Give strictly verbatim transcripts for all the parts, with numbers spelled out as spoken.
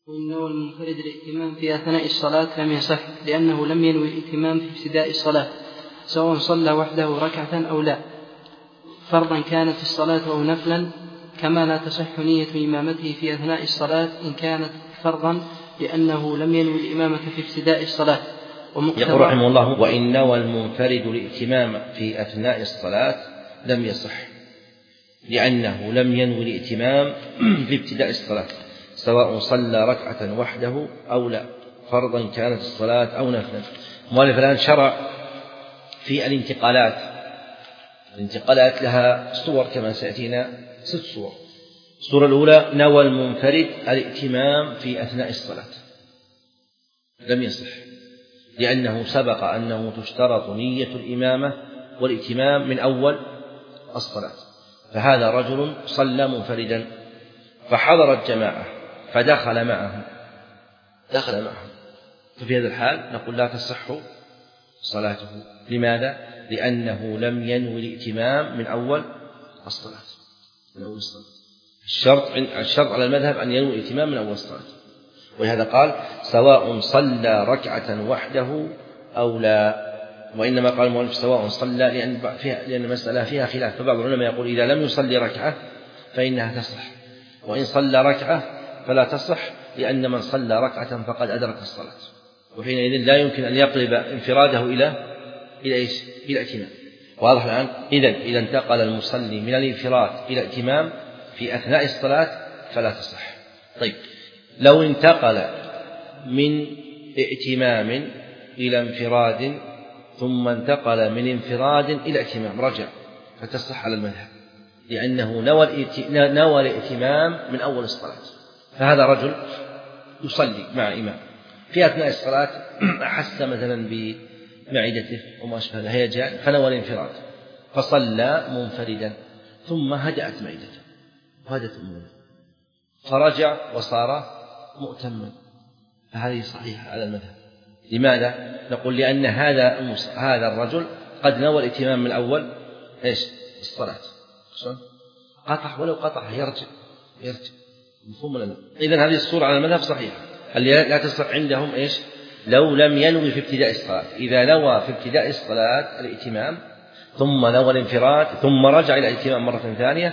وإن نوى المنفرد الائتمام في أثناء الصلاة لم يصح، لأنه لم ينوي الائتمام في ابتداء الصلاة، سواء صلى وحده ركعة أو لا، فرضا كانت الصلاة أو نفلا، كما لا تصح نية إمامته في أثناء الصلاة إن كانت فرضا، لأنه لم ينوي الإمامة في ابتداء الصلاة. يقول رحمه الله: وإن نوى المنفرد الائتمام في أثناء الصلاة لم يصح، لأنه لم ينوي الائتمام في ابتداء الصلاة، سواء صلى ركعة وحده أو لا، فرضا كانت الصلاة أو نفلا. المؤلف الآن شرع في الانتقالات. الانتقالات لها صور كما سيأتينا، ست صور. الصورة الأولى: نوى المنفرد الائتمام في أثناء الصلاة، لم يصح، لأنه سبق أنه تشترط نية الإمامة والائتمام من أول الصلاة. فهذا رجل صلى منفردا فحضر الجماعة فدخل معهم دخل معهم ففي هذا الحال نقول لا تصح صلاته. لماذا؟ لأنه لم ينوي الائتمام من أول الصلاة. من أول الصلاة الشرط الشرط على المذهب أن ينوي الائتمام من أول الصلاة، ولهذا قال: سواء صلى ركعة وحده أو لا. وإنما قال المؤلف سواء صلى لأن فيها لأن المسألة فيها خلاف، فبعض العلماء يقول إذا لم يصلي ركعة فإنها تصح، وإن صلى ركعة فلا تصح، لأن من صلى ركعة فقد أدرك الصلاة، وحينئذ لا يمكن أن يقلب انفراده إلى إلى إيش؟ إلى ائتمام. واضح الآن؟ إذن إذا انتقل المصلي من الانفراد إلى ائتمام في أثناء الصلاة فلا تصح. طيب، لو انتقل من ائتمام إلى انفراد ثم انتقل من انفراد إلى ائتمام رجع، فتصح على المذهب، لأنه نوى الائتمام من أول الصلاة. فهذا رجل يصلي مع إمام، في أثناء الصلاة أحس مثلا بمعدته وما أشبه الهيجان فنوى الانفراد فصلى منفردا، ثم هدأت معدته وهدأت أموره فرجع وصار مؤتما، فهذه صحيحة على المذهب. لماذا؟ نقول لأن هذا هذا الرجل قد نوى الائتمام من أول إيش؟ الصلاة، قطع ولو قطع يرجع يرجع مفهوم ولا لا؟ إذن هذه الصورة على المذهب صحيحة. اللي لا تصح عندهم إيش؟ لو لم ينوي في ابتداء الصلاة. إذا نوى في ابتداء الصلاة الائتمام ثم نوى الانفراد ثم رجع إلى الائتمام مرة ثانية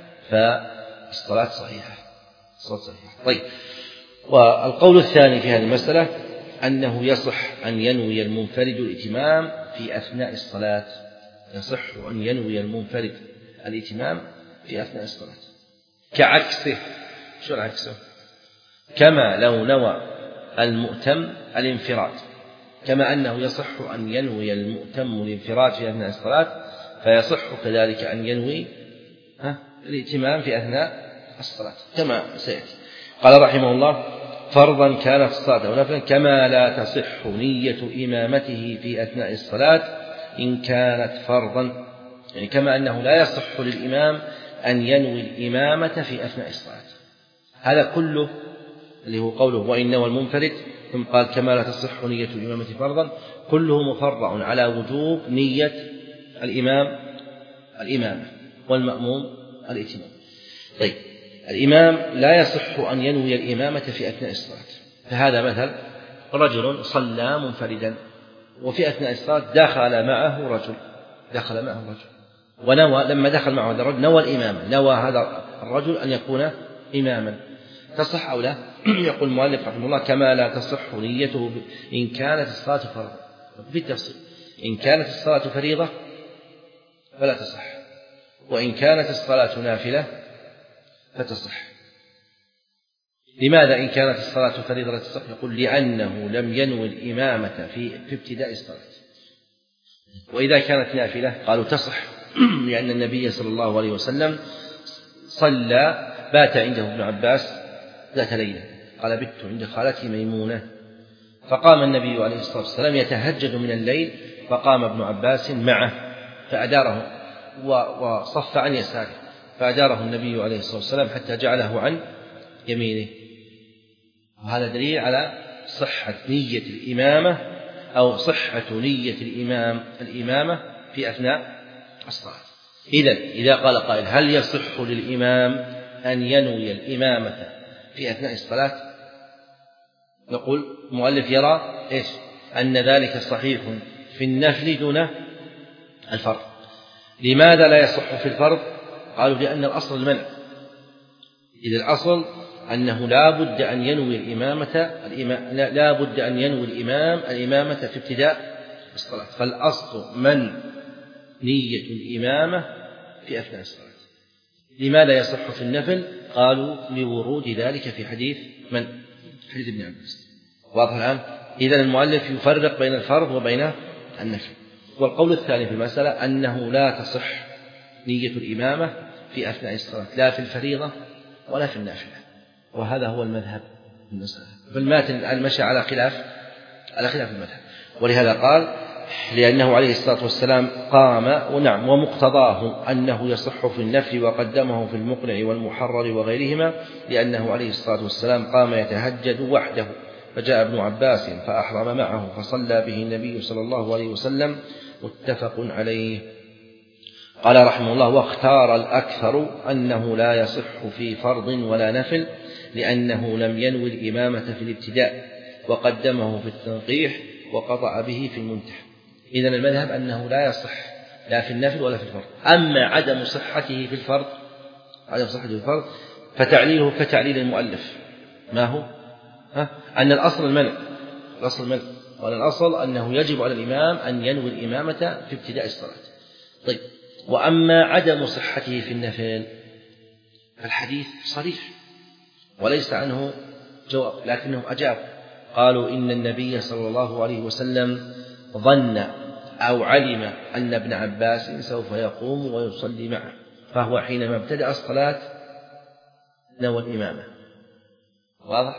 فالصلاة صحيحة. الصلاة صحيحة. طيب، والقول الثاني في هذه المسألة أنه يصح أن ينوي المنفرد الائتمام في أثناء الصلاة. يصح أن ينوي المنفرد الائتمام في أثناء الصلاة، كعكسه. شو عكسه؟ كما لو نوى المؤتم الانفراد، كما أنه يصح أن ينوي المؤتم الانفراد في أثناء الصلاة، فيصح كذلك أن ينوي الائتمام في أثناء الصلاة كما سيأتي. قال رحمه الله: فرضا كانت الصلاة أو نفلا، كما لا تصح نية إمامته في أثناء الصلاة إن كانت فرضا، يعني كما أنه لا يصح للإمام أن ينوي الإمامة في أثناء الصلاة. هذا كله اللي هو قوله وإن نوى المنفرد، ثم قال كما لا تصح نية الإمامة فرضا، كله مفرع على وجوب نية الإمام الإمامة والمأموم الائتمام. طيب، الإمام لا يصح أن ينوي الإمامة في أثناء الصلاة. فهذا مثل رجل صلى منفردا وفي أثناء الصلاة دخل معه رجل دخل معه رجل ونوى، لما دخل معه هذا الرجل نوى الإمامة، نوى هذا الرجل أن يكون إماما، تصح أو لا؟ يقول المؤلف رحمه الله: كما لا تصح نيته إن كانت الصلاة فرضا. بالتفصيل: إن كانت الصلاة فريضة فلا تصح، وإن كانت الصلاة نافلة فتصح. لماذا إن كانت الصلاة فريضة لا تصح؟ يقول: لأنه لم ينوي الإمامة في, في ابتداء الصلاة. وإذا كانت نافلة قالوا تصح، لأن النبي صلى الله عليه وسلم صلى بات عنده ابن عباس ذات ليلة، قال: بت عند خالتي ميمونة، فقام النبي عليه الصلاة والسلام يتهجد من الليل، فقام ابن عباس معه فأداره وصف عن يساره، فأداره النبي عليه الصلاة والسلام حتى جعله عن يمينه. وهذا دليل على صحة نية الإمامة أو صحة نية الإمام الإمامة في أثناء الصلاة. إذن إذا قال قائل: هل يصح للإمام أن ينوي الإمامة في أثناء الصلاة؟ نقول المؤلف يرى إيش؟ أن ذلك صحيح في النفل دون الفرض. لماذا لا يصح في الفرض؟ قالوا لأن الأصل المنع. إذا الأصل أنه لا بد أن ينوي الإمامة الإمام لا بد أن ينوي الإمام الإمامة في ابتداء الصلاة، فالأصل من نية الإمامة في أثناء الصلاة. لماذا يصح في النفل؟ قالوا لورود ذلك في حديث من؟ حديث ابن عباس. واضح الآن؟ إذن المؤلف يفرق بين الفرض وبين النفل. والقول الثاني في المسألة أنه لا تصح نية الإمامة في أثناء الصلاة، لا في الفريضة ولا في النافلة، وهذا هو المذهب في المسألة. فالماتن الآن مشى على خلاف على خلاف المذهب، ولهذا قال لأنه عليه الصلاة والسلام قام ونعم ومقتضاه أنه يصح في النفل وقدمه في المقنع والمحرر وغيرهما، لأنه عليه الصلاة والسلام قام يتهجد وحده فجاء ابن عباس فأحرم معه فصلى به النبي صلى الله عليه وسلم، متفق عليه. قال رحمه الله: واختار الأكثر أنه لا يصح في فرض ولا نفل، لأنه لم ينوي الإمامة في الابتداء وقدمه في التنقيح وقطع به في المنتهى. إذن المذهب أنه لا يصح لا في النفل ولا في الفرض. أما عدم صحته في الفرض عدم صحته في الفرض فتعليله كتعليل المؤلف. ما هو؟ ها؟ أن الأصل المنع الأصل المنع وأن الأصل أنه يجب على الإمام أن ينوي الإمامة في ابتداء الصلاة. طيب، وأما عدم صحته في النفل فالحديث صريح وليس عنه جواب، لكنهم أجابوا قالوا: إن النبي صلى الله عليه وسلم ظن أو علم أن ابن عباس سوف يقوم ويصلي معه، فهو حينما ابتدأ الصلاة نوى الإمامة. واضح؟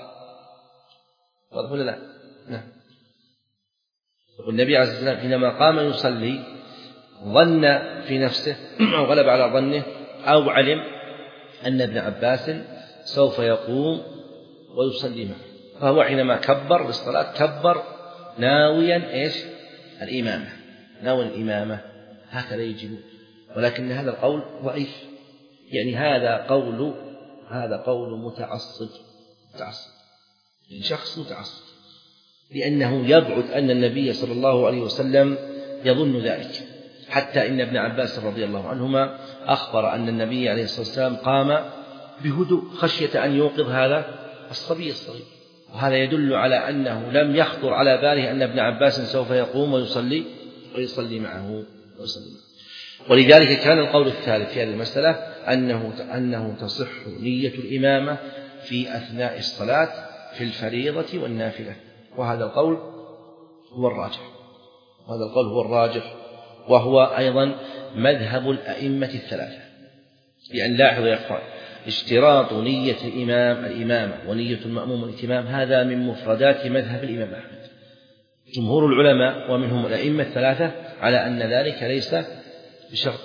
واضح ولا لا؟ نعم. والنبي عليه الصلاة والسلام حينما قام يصلي ظن في نفسه أو غلب على ظنه أو علم أن ابن عباس سوف يقوم ويصلي معه، فهو حينما كبر للصلاة كبر ناويا إيش؟ الإمامة، ناوي الإمامة. هكذا يجب، ولكن هذا القول ضعيف، يعني هذا قول هذا قول متعصب متعصب يعني شخص متعصب، لأنه يبعد أن النبي صلى الله عليه وسلم يظن ذلك. حتى إن ابن عباس رضي الله عنهما أخبر أن النبي عليه الصلاة والسلام قام بهدوء خشية أن يوقظ هذا الصبي الصغير، وهذا يدل على أنه لم يخطر على باله أن ابن عباس سوف يقوم ويصلي ويصلي معه ويصلي معه. ولذلك كان القول الثالث في هذه المسألة أنه أنه تصح نية الإمامة في أثناء الصلاة في الفريضة والنافلة، وهذا القول هو الراجح وهذا القول هو الراجح وهو أيضا مذهب الأئمة الثلاثة. لأن لاحظوا يا أخوان، اشتراط نية الإمام الإمامة ونية المأموم الإتمام هذا من مفردات مذهب الإمام أحمد. جمهور العلماء ومنهم الأئمة الثلاثة على أن ذلك ليس بشرط،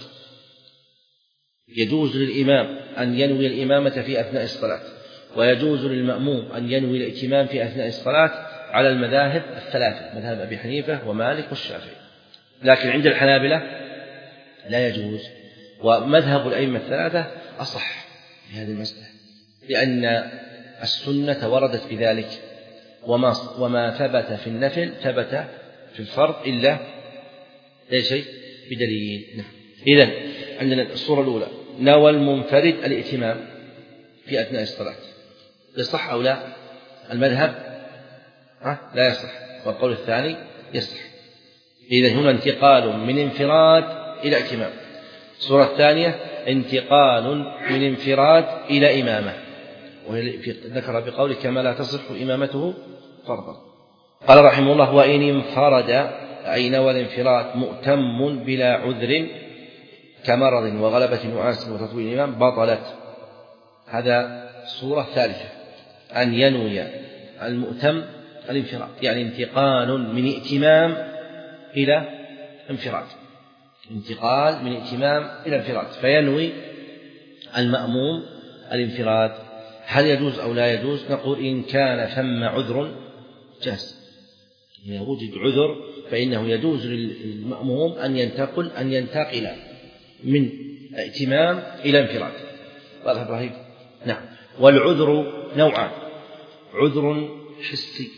يجوز للإمام أن ينوي الإمامة في أثناء الصلاة، ويجوز للمأموم أن ينوي الائتمام في أثناء الصلاة على المذاهب الثلاثة، مذهب أبي حنيفة ومالك والشافعي. لكن عند الحنابلة لا يجوز، ومذهب الأئمة الثلاثة أصح في هذه المسألة، لأن السنة وردت بذلك، وما, وما ثبت في النفل ثبت في الفرض إلا لا شيء بدليل. إذن عندنا الصورة الأولى: نوى المنفرد الائتمام في أثناء الصلاة، يصح أو لا؟ المذهب لا يصح، والقول الثاني يصح. إذن هنا انتقال من انفراد إلى ائتمام. الصورة الثانية انتقال من انفراد إلى إمامة، وذكر بقوله: كما لا تصح إمامته فرضا. قال رحمه الله: وإن انفرد أي نوى الانفراد مؤتم بلا عذر كمرض وغلبة نعاس وتطويل الإمام بطلت. هذا الصورة الثالثة، أن ينوي المؤتم الانفراد، يعني انتقال من ائتمام إلى انفراد، انتقال من ائتمام إلى انفراد، فينوي المأموم الانفراد. هل يجوز أو لا يجوز؟ نقول: إن كان ثم عذر جاز، إذا وجد عذر فإنه يجوز للمأموم أن ينتقل أن ينتقل من ائتمام إلى انفراد. واضح إبراهيم؟ نعم. والعذر نوعان: عذر حسي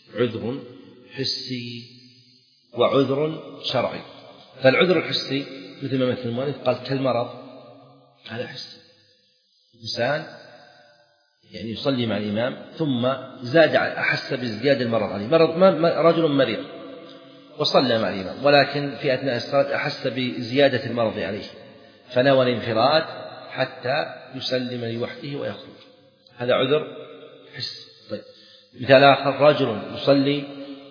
عذر حسي وعذر شرعي. فالعذر الحسي مثل ما مثل المؤلف قال كالمرض، هذا حسي. إنسان يعني يصلي مع الإمام ثم زاد أحس بازدياد المرض عليه، مرض رجل مريض وصلى مع الإمام ولكن في أثناء الصلاة أحس بزيادة المرض عليه فنوى الانفراد حتى يسلم لوحده ويخرج، هذا عذر حسي. طيب مثال آخر رجل يصلي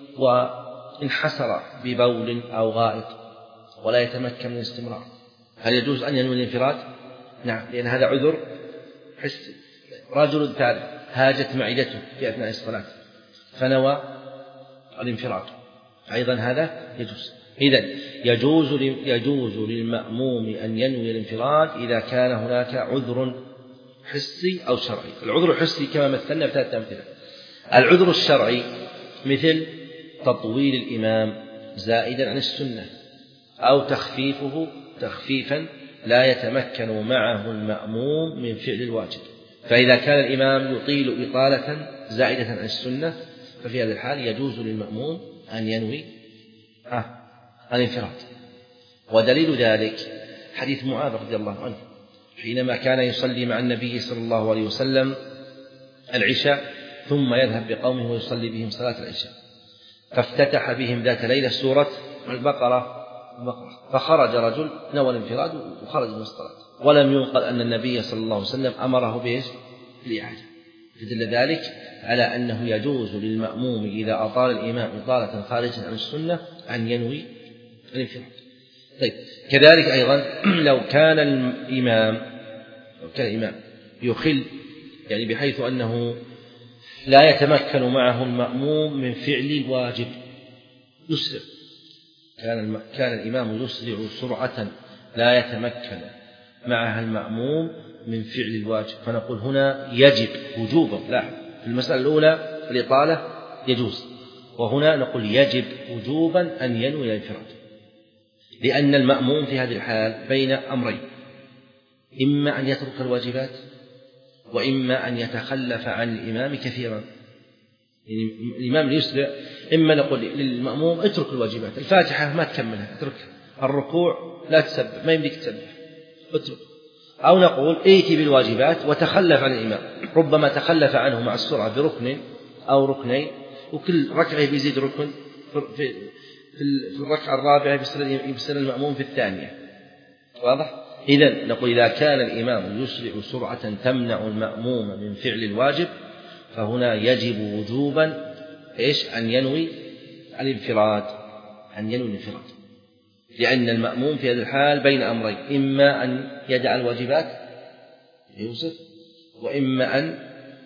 وانحسر ببول أو غائط ولا يتمكن من الاستمرار، هل يجوز أن ينوي الانفراد؟ نعم، لأن هذا عذر حسي. رجل ثالث هاجت معدته في أثناء الصلاة فنوى الانفراد، أيضا هذا يجوز. إذن يجوز يجوز للمأموم أن ينوي الانفراد إذا كان هناك عذر حسي أو شرعي. العذر الحسي كما مثلنا بثلاثة أمثلة. العذر الشرعي مثل تطويل الإمام زائدا عن السنة أو تخفيفه تخفيفا لا يتمكن معه المأموم من فعل الواجب، فإذا كان الإمام يطيل إطالة زائدة عن السنة ففي هذا الحال يجوز للمأموم أن ينوي آه الانفراد. ودليل ذلك حديث معاذ رضي الله عنه حينما كان يصلي مع النبي صلى الله عليه وسلم العشاء ثم يذهب بقومه ويصلي بهم صلاة العشاء، فافتتح بهم ذات ليلة سورة البقرة فخرج رجل نوى الانفراد وخرج من الصلاة، ولم ينقل أن النبي صلى الله عليه وسلم أمره بإيش؟ بالإعادة. فدل ذلك على أنه يجوز للمأموم إذا أطال الإمام إطالة خارجة عن السنة أن ينوي الانفراد. طيب كذلك أيضا لو كان الإمام لو كان الإمام يخل يعني بحيث أنه لا يتمكن معه المأموم من فعل الواجب يسرع، كان كان الإمام يسرع سرعة لا يتمكن معها المأموم من فعل الواجب، فنقول هنا يجب وجوبا. لا، في المسألة الأولى الإطالة يجوز، وهنا نقول يجب وجوبا أن ينوي الانفراد، لأن المأموم في هذه الحال بين أمرين، إما أن يترك الواجبات وإما أن يتخلف عن الإمام كثيرا. يعني الإمام يسرع، إما نقول للمأموم اترك الواجبات، الفاتحة ما تكملها اتركها، الركوع لا تسبح ما يملك تسبح اترك، أو نقول ائتي بالواجبات وتخلف عن الإمام، ربما تخلف عنه مع السرعة بركن أو ركنين وكل ركعة بيزيد ركن في في الركعة الرابعة يصير المأموم في الثانية، واضح؟ إذن نقول إذا كان الإمام يسرع سرعة تمنع المأموم من فعل الواجب فهنا يجب وجوبا إيش؟ أن ينوي الانفراد أن ينوي الانفراد، لأن المأموم في هذه الحال بين أمرين، إما أن يدع الواجبات يوسف وإما أن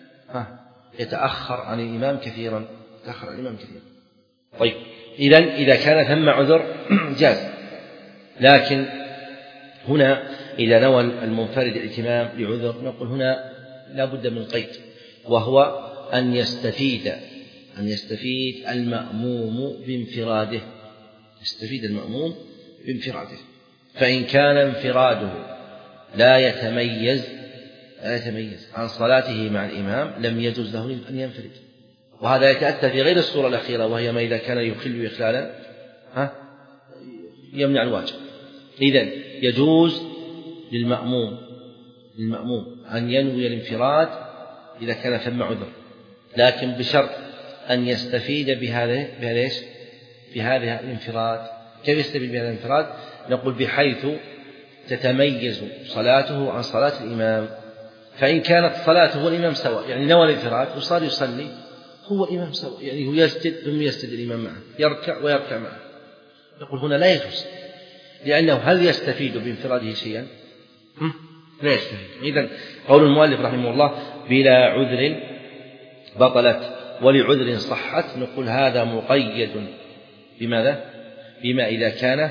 يتأخر عن الإمام كثيرا يتأخر عن الإمام كثيرا. طيب إذن إذا كان ثم عذر جاز، لكن هنا إذا نوى المنفرد الائتمام لعذر نقول هنا لا بد من قيد، وهو أن يستفيد أن يستفيد المأموم بانفراده يستفيد المأموم بانفراده فإن كان انفراده لا يتميز لا يتميز عن صلاته مع الإمام لم يجوز له أن ينفرد، وهذا يتأتى في غير الصورة الأخيرة وهي ما إذا كان يخل إخلالا ها يمنع الواجب. إذن يجوز للمأموم للمأموم أن ينوي الانفراد إذا كان ثم عذر، لكن بشرط أن يستفيد بهذا بهذا بهذا الانفراد. كيف يستفيد بهذا الانفراد؟ نقول بحيث تتميز صلاته عن صلاة الإمام، فإن كانت صلاته والإمام سواء، يعني نوى الانفراد وصار يصلي هو الإمام سواء، يعني هو يسجد ثم يسجد الإمام معه، يركع ويركع معه، نقول هنا لا يجوز، لأنه هل يستفيد بانفراده شيئا؟ لا يستفيد. إذن قول المؤلف رحمه الله بلا عذر بطلت ولعذر صحت، نقول هذا مقيد بماذا؟ بما إذا كان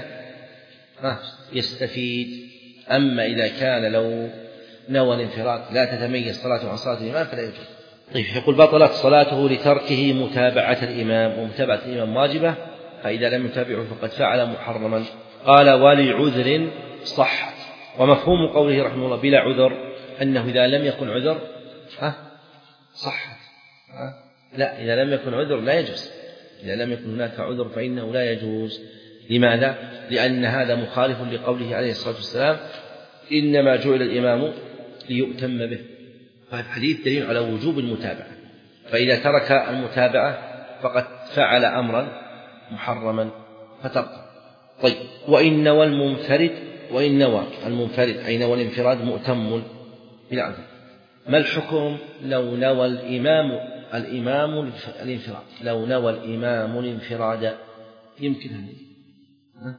يستفيد، أما إذا كان لو نوى الانفراد لا تتميز صلاته عن صلاة الإمام فلا يجوز. طيب يقول بطلت صلاته لتركه متابعة الإمام، ومتابعة الإمام واجبة، فإذا لم يتابعه فقد فعل محرما. قال ولعذر صحت، ومفهوم قوله رحمه الله بلا عذر أنه إذا لم يكن عذر ها صحت ها لا، إذا لم يكن عذر لا يجوز. إذا لم يكن هناك عذر فإنه لا يجوز. لماذا؟ لأن هذا مخالف لقوله عليه الصلاة والسلام إنما جعل الإمام ليؤتم به. فالحديث دليل على وجوب المتابعة، فإذا ترك المتابعة فقد فعل أمرا محرما فترك. طيب، وإن نوى المنفرد وإن نوى المنفرد أي نوى الانفراد مؤتم بلا عذر. ما الحكم لو نوى الإمام الإمام الانفراد؟ لو نوى الإمام الانفراد يمكن هذا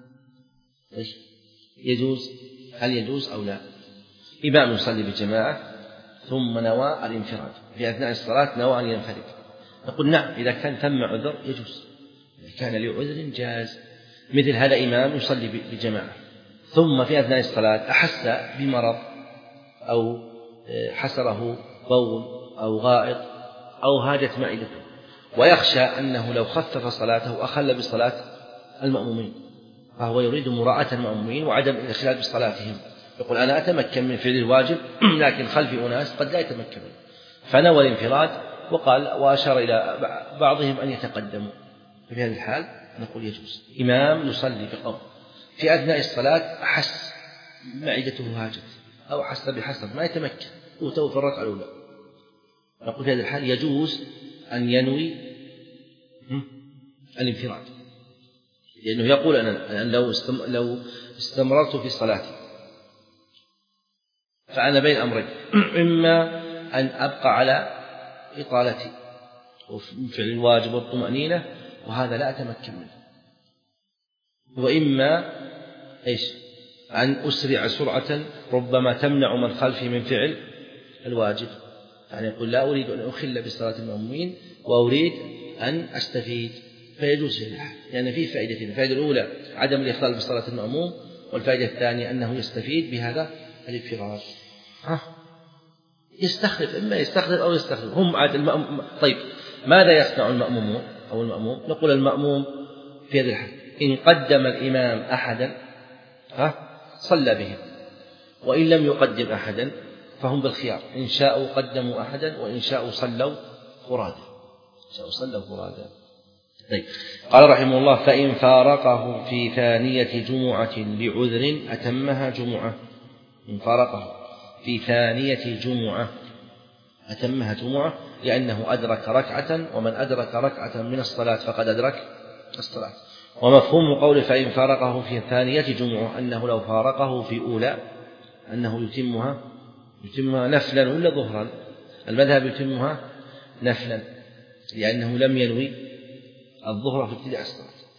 يجوز؟ هل يجوز أو لا؟ إمام يصلي بالجماعة ثم نوى الانفراد في أثناء الصلاة، نوى أن ينفرد، نقول نعم إذا كان ثم عذر يجوز، إذا كان لعذر جاز. مثل هذا إمام يصلي بالجماعة ثم في أثناء الصلاة أحس بمرض أو حسره بول أو غائط أو هاجت معدته، ويخشى أنه لو خفف صلاته أخل بصلاة المأمومين، فهو يريد مراعاة المأمومين وعدم الإخلال بصلاتهم، يقول أنا أتمكن من فعل الواجب لكن خلفي أناس قد لا يتمكنون، فنوى الانفراد وقال وأشار إلى بعضهم أن يتقدموا. في هذه الحال نقول يجوز. إمام يصلي بقوم في أثناء الصلاة أحس معدته هاجت أو حس بحسر ما يتمكن وتو في الركعة الأولى، نقول في هذه الحال يجوز أن ينوي الانفراد، لأنه يقول أنا لو لو استمررت في صلاتي فأنا بين أمرين، إما أن أبقى على إطالتي وفعل الواجب والطمأنينة وهذا لا أتمكن منه، وإما إيش أن أسرع سرعة ربما تمنع من خلفي من فعل الواجب، يعني يقول لا أريد أن أخل بصلاة المأمومين وأريد أن أستفيد، فيجوز في الحال، لأن يعني فيه فائدتين: الفائدة الأولى عدم الإخلال بصلاة المأموم، والفائدة الثانية أنه يستفيد بهذا الانفراد. ها يستخلف، إما يستخلف أو يستخلف هم عاد المأموم. طيب ماذا يصنع المأمومون أو المأموم؟ نقول المأموم في هذه الحال إن قدم الإمام أحدا ها صلى بهم، وإن لم يقدم أحدا فهم بالخيار، إن شاءوا قدموا أحدا وإن شاءوا صلوا فرادا، إن شاءوا صلوا فرادا. طيب قال رحمه الله: فإن فارقه في ثانية جمعة لعذر أتمها جمعة. إن فارقه في ثانية جمعة أتمها جمعة، لأنه أدرك ركعة، ومن أدرك ركعة من الصلاة فقد أدرك الصلاة. ومفهوم قول فإن فارقه في ثانية جمعة أنه لو فارقه في أولى أنه يتمها يتمها نفلا ولا ظهرا. المذهب يتمها نفلا، لأنه لم ينوي الظهر في ابتداء الصلاة،